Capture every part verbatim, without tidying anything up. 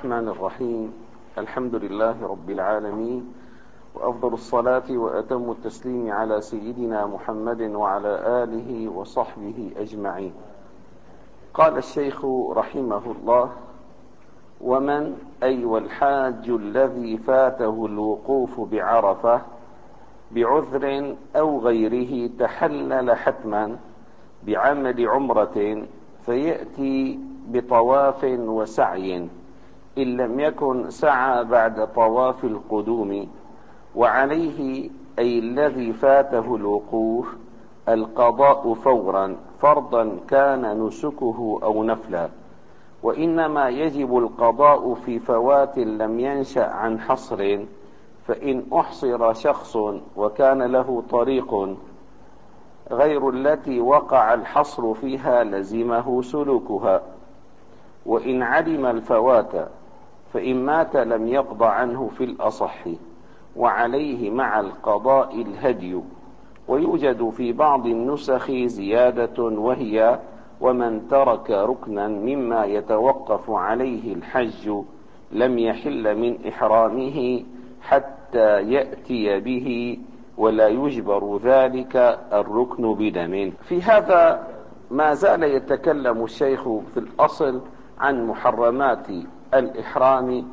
الرحمن الرحيم. الحمد لله رب العالمين، وأفضل الصلاة وأتم التسليم على سيدنا محمد وعلى آله وصحبه أجمعين. قال الشيخ رحمه الله: ومن أي والحاج الذي فاته الوقوف بعرفة بعذر أو غيره تحلل حتما بعمل عمرة فيأتي بطواف وسعي إن لم يكن سعى بعد طواف القدوم، وعليه أي الذي فاته الوقوف القضاء فورا فرضا كان نسكه أو نفلا، وإنما يجب القضاء في فوات لم ينشأ عن حصر، فإن أحصر شخص وكان له طريق غير التي وقع الحصر فيها لزمه سلوكها، وإن علم الفوات فإن مات لم يقض عنه في الأصح، وعليه مع القضاء الهدي. ويوجد في بعض النسخ زيادة وهي: ومن ترك ركنا مما يتوقف عليه الحج لم يحل من إحرامه حتى يأتي به، ولا يجبر ذلك الركن بدم. في هذا ما زال يتكلم الشيخ في الأصل عن محرمات الإحرام،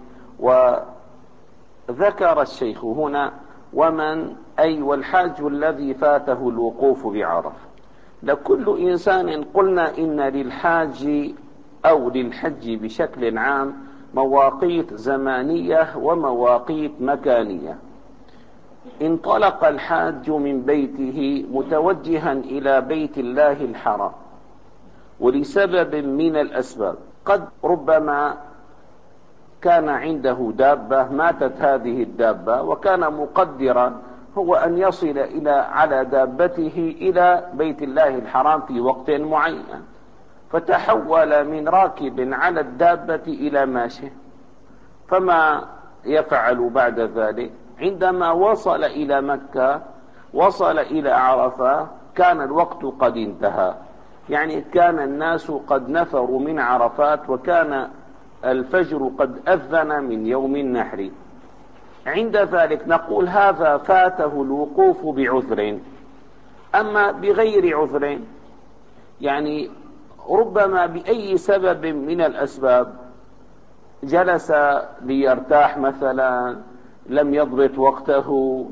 وذكر الشيخ هنا: ومن أي والحاج الذي فاته الوقوف بعرفة. لكل إنسان قلنا إن للحاج أو للحج بشكل عام مواقيت زمانية ومواقيت مكانية. انطلق الحاج من بيته متوجها إلى بيت الله الحرام ولسبب من الأسباب، قد ربما كان عنده دابة ماتت هذه الدابة، وكان مقدرا هو أن يصل إلى على دابته إلى بيت الله الحرام في وقت معين، فتحول من راكب على الدابة إلى ماشي. فما يفعل بعد ذلك؟ عندما وصل إلى مكة وصل إلى عرفة كان الوقت قد انتهى، يعني كان الناس قد نفروا من عرفات، وكان الفجر قد أذن من يوم النحر. عند ذلك نقول هذا فاته الوقوف بعذر. أما بغير عذر، يعني ربما بأي سبب من الأسباب جلس ليرتاح مثلا، لم يضبط وقته،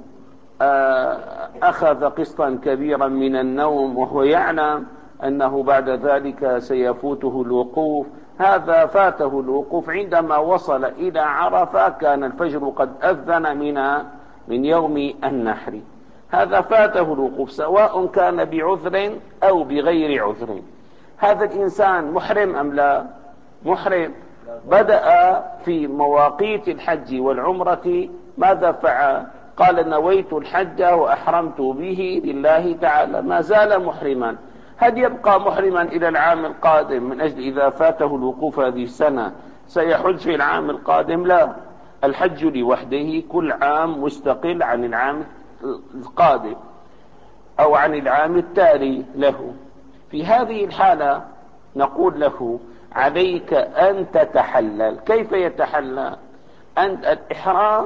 أخذ قسطا كبيرا من النوم وهو يعلم أنه بعد ذلك سيفوته الوقوف، هذا فاته الوقوف عندما وصل إلى عرفة كان الفجر قد أذن من من يوم النحر. هذا فاته الوقوف سواء كان بعذر أو بغير عذر. هذا الإنسان محرم أم لا؟ محرم. بدأ في مواقيت الحج والعمرة ماذا فعل؟ قال: نويت الحج وأحرمت به لله تعالى. ما زال محرما. هل يبقى محرما إلى العام القادم من أجل إذا فاته الوقوف هذه السنة سيحج في العام القادم؟ لا، الحج لوحده كل عام مستقل عن العام القادم أو عن العام التالي له. في هذه الحالة نقول له: عليك أن تتحلل. كيف يتحلل؟ أن الإحرام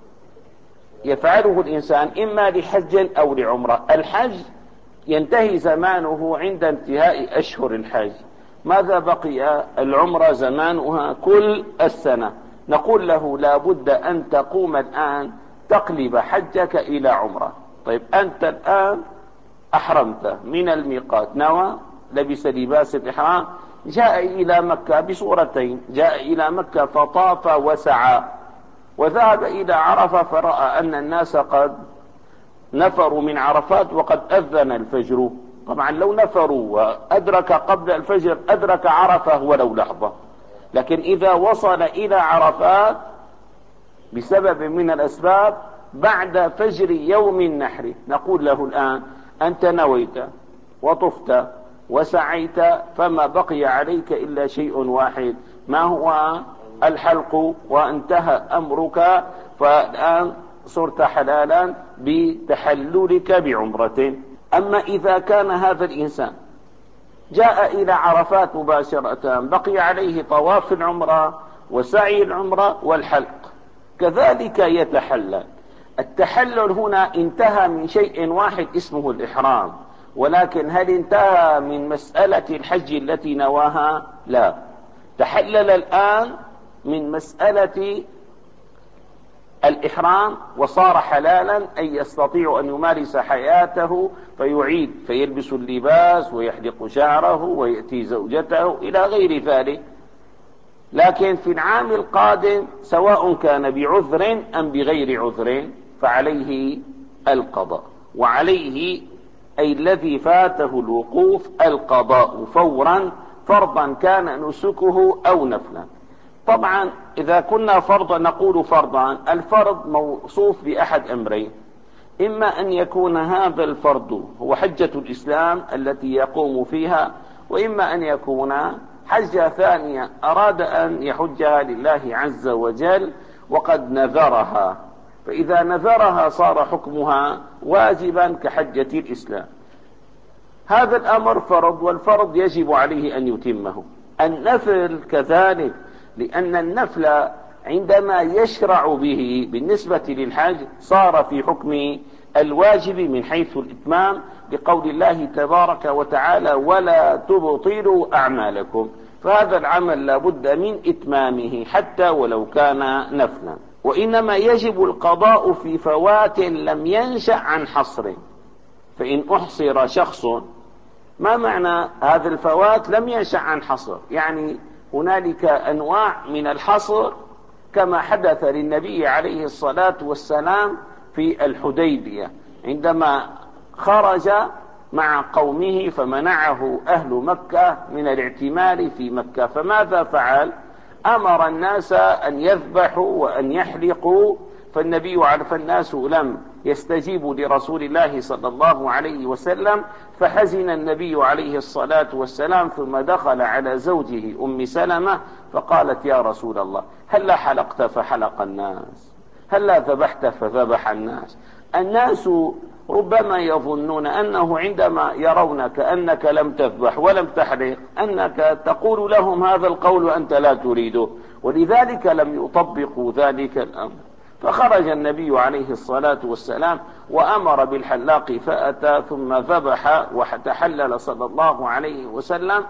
يفعله الإنسان إما لحج أو لعمرة. الحج ينتهي زمانه عند انتهاء أشهر الحج. ماذا بقي؟ العمرة زمانها كل السنة. نقول له: لا بد أن تقوم الآن تقلب حجك إلى عمرة. طيب أنت الآن أحرمت من الميقات، نوى، لبس لباس الإحرام، جاء إلى مكة بصورتين: جاء إلى مكة فطاف وسعى، وذهب إلى عرفة فرأى أن الناس قد نفروا من عرفات وقد أذن الفجر. طبعا لو نفروا وأدرك قبل الفجر أدرك عرفة ولو لحظة، لكن إذا وصل إلى عرفات بسبب من الأسباب بعد فجر يوم النحر، نقول له: الآن أنت نويت وطفت وسعيت، فما بقي عليك إلا شيء واحد، ما هو؟ الحلق، وانتهى أمرك، فالآن صرت حلالا بتحللك بعمرة. أما إذا كان هذا الإنسان جاء إلى عرفات مباشرة، بقي عليه طواف العمرة وسعي العمرة والحلق، كذلك يتحلل. التحلل هنا انتهى من شيء واحد اسمه الإحرام، ولكن هل انتهى من مسألة الحج التي نواها؟ لا، تحلل الآن من مسألة الإحرام وصار حلالا، أي يستطيع أن يمارس حياته فيعيد فيلبس اللباس ويحلق شعره ويأتي زوجته إلى غير ذلك. لكن في العام القادم سواء كان بعذر أم بغير عذر فعليه القضاء، وعليه أي الذي فاته الوقوف القضاء فورا، فرضا كان نسكه أو نفلا. طبعا إذا كنا فرضا نقول فرضا، الفرض موصوف بأحد أمرين: إما أن يكون هذا الفرض هو حجة الإسلام التي يقوم فيها، وإما أن يكون حجة ثانية أراد أن يحجها لله عز وجل وقد نذرها، فإذا نذرها صار حكمها واجبا كحجة الإسلام. هذا الأمر فرض، والفرض يجب عليه أن يتمه. النفل كذلك، لأن النفل عندما يشرع به بالنسبة للحج صار في حكم الواجب من حيث الإتمام، بقول الله تبارك وتعالى: ولا تبطلوا أعمالكم. فهذا العمل لا بد من إتمامه حتى ولو كان نفلا. وإنما يجب القضاء في فوات لم ينشأ عن حصر. فإن أحصر شخص، ما معنى هذا الفوات لم ينشأ عن حصر؟ يعني هنالك أنواع من الحصر كما حدث للنبي عليه الصلاة والسلام في الحديبية عندما خرج مع قومه فمنعه أهل مكة من الاعتمار في مكة، فماذا فعل؟ أمر الناس أن يذبحوا وأن يحلقوا، فالنبي عرف الناس لم يستجيبوا لرسول الله صلى الله عليه وسلم، فحزن النبي عليه الصلاة والسلام، ثم دخل على زوجه أم سلمة فقالت: يا رسول الله، هلا حلقت فحلق الناس، هلا ذبحت فذبح الناس. الناس ربما يظنون أنه عندما يرونك أنك لم تذبح ولم تحلق أنك تقول لهم هذا القول وأنت لا تريده، ولذلك لم يطبقوا ذلك الأمر. فخرج النبي عليه الصلاة والسلام وأمر بالحلاق فأتى، ثم ذبح وتحلل صلى الله عليه وسلم.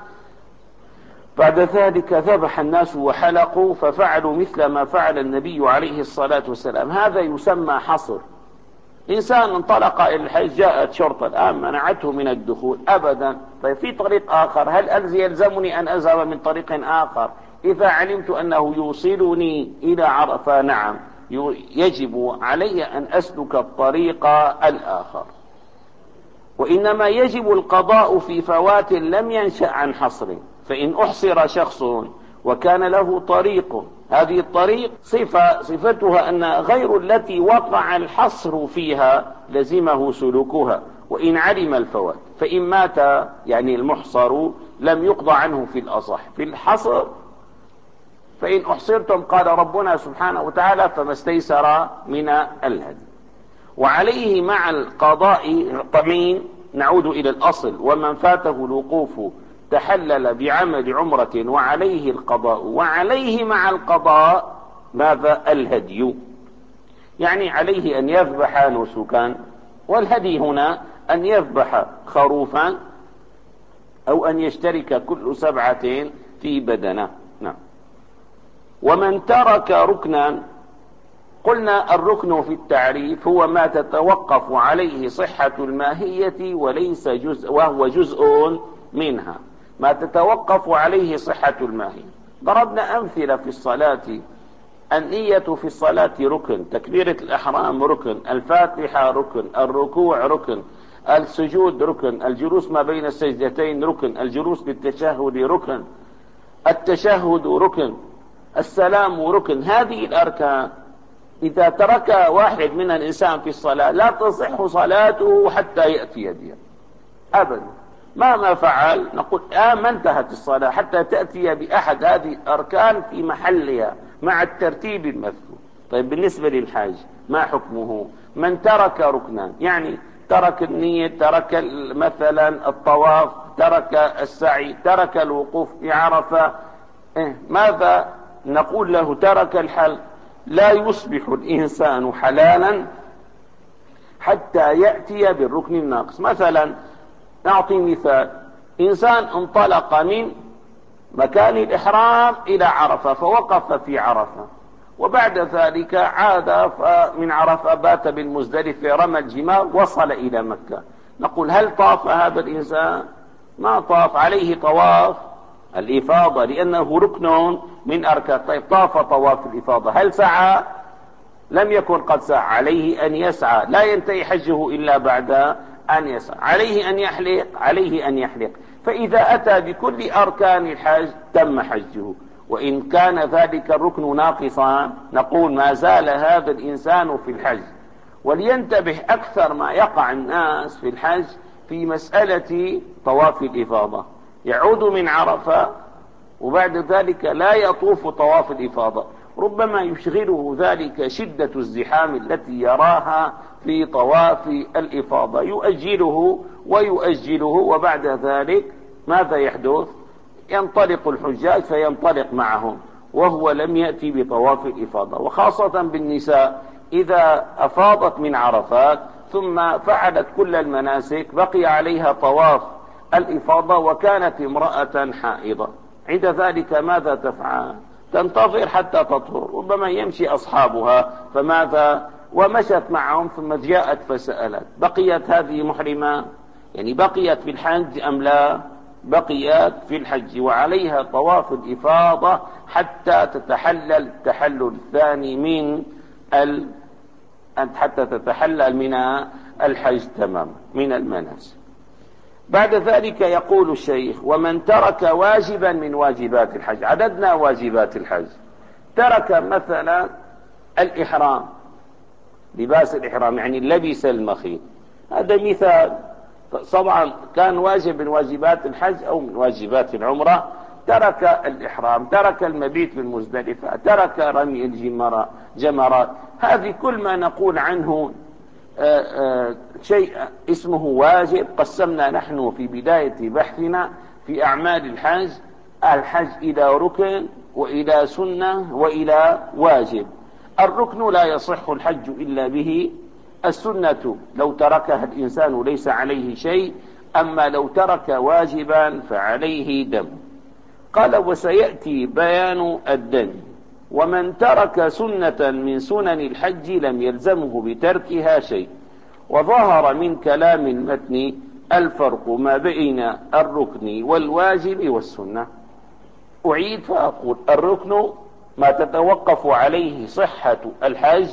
بعد ذلك ذبح الناس وحلقوا، ففعلوا مثل ما فعل النبي عليه الصلاة والسلام. هذا يسمى حصر. إنسان انطلق إلى الحج، جاءت شرطة الآن منعته من الدخول، أبدا. طيب في طريق آخر، هل يلزمني أن أذهب من طريق آخر إذا علمت أنه يوصلني إلى عرفة؟ نعم، يجب علي أن أسلك الطريق الآخر. وإنما يجب القضاء في فوات لم ينشأ عن حصر. فإن أحصر شخص وكان له طريق، هذه الطريق صفة صفتها أن غير التي وقع الحصر فيها لزمه سلوكها، وإن علم الفوات. فإن مات يعني المحصر لم يقضى عنه في الأصح. في الحصر فإن أحصرتم قال ربنا سبحانه وتعالى: فما استيسر من الهدي. وعليه مع القضاء طمين. نعود إلى الأصل: ومن فاته الوقوف تحلل بعمل عمرة وعليه القضاء. وعليه مع القضاء ماذا؟ الهدي، يعني عليه أن يذبح نسكا، والهدي هنا أن يذبح خروفا أو أن يشترك كل سبعة في بدنه. نعم. ومن ترك ركنا، قلنا الركن في التعريف هو ما تتوقف عليه صحة الماهية وليس جزء، وهو جزء منها، ما تتوقف عليه صحة الماهية. ضربنا أمثلة في الصلاة: النية في الصلاة ركن، تكبيرة الإحرام ركن، الفاتحة ركن، الركوع ركن، السجود ركن، الجلوس ما بين السجدتين ركن، الجلوس للتشهد ركن، التشهد ركن، السلام ركن. هذه الأركان إذا ترك واحد من الإنسان في الصلاة لا تصح صلاته حتى يأتي بها أبدا. مهما فعل نقول آه ما انتهت الصلاة حتى تأتي بأحد هذه الأركان في محلها مع الترتيب المذكور. طيب بالنسبة للحاج ما حكمه؟ من ترك ركنا، يعني ترك النية، ترك مثلا الطواف، ترك السعي، ترك الوقوف بعرفة، إيه ماذا نقول له ترك الحل. لا يصبح الإنسان حلالا حتى يأتي بالركن الناقص. مثلا نعطي مثال: إنسان انطلق من مكان الإحرام إلى عرفة فوقف في عرفة، وبعد ذلك عاد من عرفة بات بالمزدلفة رمى الجمار وصل إلى مكة. نقول هل طاف هذا الإنسان؟ ما طاف، عليه طواف الإفاضة لأنه ركن من أركان. طيب طاف طواف الإفاضة، هل سعى؟ لم يكن قد سعى، عليه أن يسعى، لا ينتهي حجه إلا بعد أن يسعى. عليه أن يحلق، عليه أن يحلق. فإذا أتى بكل أركان الحج تم حجه. وإن كان ذلك الركن ناقصا نقول ما زال هذا الإنسان في الحج. ولينتبه أكثر ما يقع الناس في الحج في مسألة طواف الإفاضة، يعود من عرفة وبعد ذلك لا يطوف طواف الإفاضة، ربما يشغله ذلك شدة الزحام التي يراها في طواف الإفاضة، يؤجله ويؤجله، وبعد ذلك ماذا يحدث؟ ينطلق الحجاج فينطلق معهم وهو لم يأتي بطواف الإفاضة. وخاصة بالنساء إذا أفاضت من عرفات ثم فعلت كل المناسك بقي عليها طواف الإفاضة وكانت امرأة حائضة، عند ذلك ماذا تفعل؟ تنتظر حتى تطهر. ربما يمشي أصحابها فماذا؟ ومشت معهم ثم جاءت فسألت: بقيت هذه محرمة؟ يعني بقيت في الحج أم لا؟ بقيت في الحج وعليها طواف الإفاضة حتى تتحلل التحلل الثاني من ال... حتى تتحلل من الحج تماما من المناسك. بعد ذلك يقول الشيخ: ومن ترك واجبا من واجبات الحج. عددنا واجبات الحج. ترك مثلا الإحرام، لباس الإحرام يعني لبس المخيط، هذا مثال. طبعا كان واجب من واجبات الحج أو من واجبات العمرة. ترك الإحرام، ترك المبيت بالمزدلفة، ترك رمي الجمرات. هذه كل ما نقول عنه آآ آآ شيء اسمه واجب. قسمنا نحن في بداية بحثنا في أعمال الحج الحج إلى ركن وإلى سنة وإلى واجب. الركن لا يصح الحج إلا به، السنة لو تركها الإنسان ليس عليه شيء، أما لو ترك واجبا فعليه دم. قال: وسيأتي بيان الدم. ومن ترك سنة من سنن الحج لم يلزمه بتركها شيء. وظهر من كلام المتن الفرق ما بين الركن والواجب والسنة. أعيد فأقول: الركن ما تتوقف عليه صحة الحج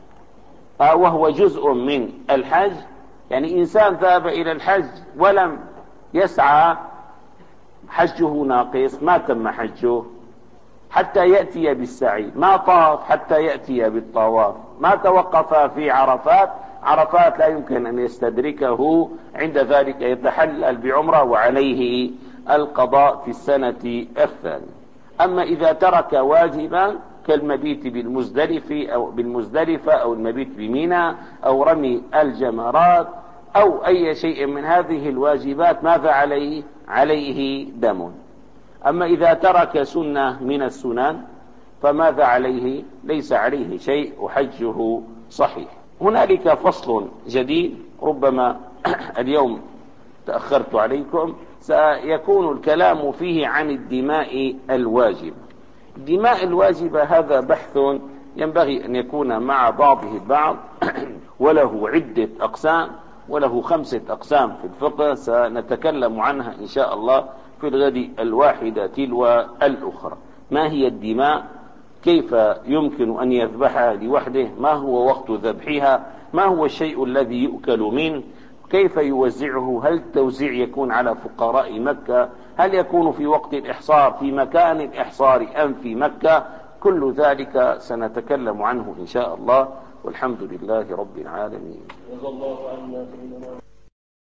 وهو جزء من الحج، يعني إنسان ذهب إلى الحج ولم يسعى حجه ناقص، ما تم حجه حتى يأتي بالسعي، ما طاف حتى يأتي بالطواف، ما توقف في عرفات، عرفات لا يمكن أن يستدركه، عند ذلك يتحلل بعمرة وعليه القضاء في السنة الثانية. أما إذا ترك واجبا كالمبيت بالمزدلفة أو بالمزدلفة أو المبيت بمنى أو رمي الجمرات أو أي شيء من هذه الواجبات، ماذا عليه؟ عليه دم. أما إذا ترك سنة من السنن فماذا عليه؟ ليس عليه شيء وحجه صحيح. هنالك فصل جديد ربما اليوم تأخرت عليكم، سيكون الكلام فيه عن الدماء الواجبة. الدماء الواجبة هذا بحث ينبغي أن يكون مع بعضه البعض وله عدة أقسام، وله خمسة أقسام في الفقه سنتكلم عنها إن شاء الله في الغد الواحدة تلو الأخرى. ما هي الدماء؟ كيف يمكن أن يذبحها لوحده؟ ما هو وقت ذبحها؟ ما هو الشيء الذي يؤكل منه؟ كيف يوزعه؟ هل التوزيع يكون على فقراء مكة؟ هل يكون في وقت الإحصار في مكان الإحصار أم في مكة؟ كل ذلك سنتكلم عنه إن شاء الله، والحمد لله رب العالمين.